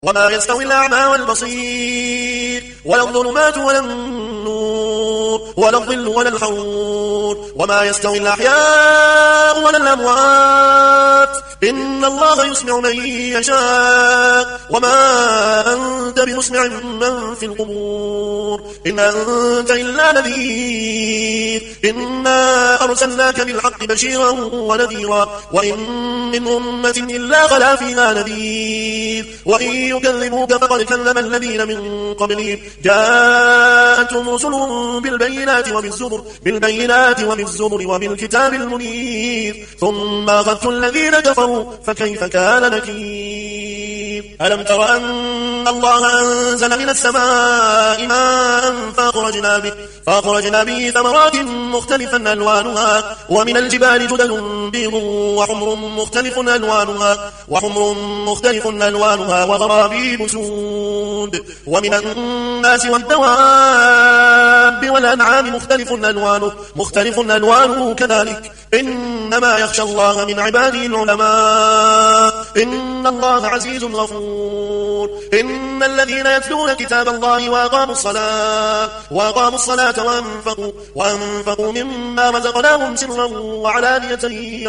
وما يستوي الأعمى والبصير ولا الظلمات ولا النور ولا الظل ولا الحرور وما يستوي الأحياء ولا الأموات إن الله يسمع من يشاء وما أنت بمسمع من في القبور إن أنت إلا نذير إنا أرسلناك بالحق بشيرا ونذيرا وإن من أمة إلا خلا فيها نذير وإن يكذبوك فقد كذب الذين من قبلهم جاءتهم رسلهم بالبينات وبالزبر وبالكتاب المنير ثم أخذت الذين كفروا فكيف كان نكير ألم تر أن الله أنزل من السماء ماء فأخرجنا به ثمرات مختلفا ألوانها ومن الجبال جدد بيض وحمر مختلف ألوانها وغرابيب سود ومن الناس والدواب والأنعام مختلف ألوانه كذلك إنما يخشى الله من عباده العلماء إن الله عزيز غفور إن الذين يتلون كتاب الله وأقاموا الصلاة وأنفقوا مما رزقناهم سرا وعلانية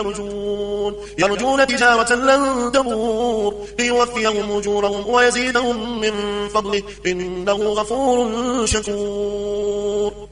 يرجون تجارة لن تبور ليوفيهم أجورهم ويزيدهم من فضله إنه غفور شكور.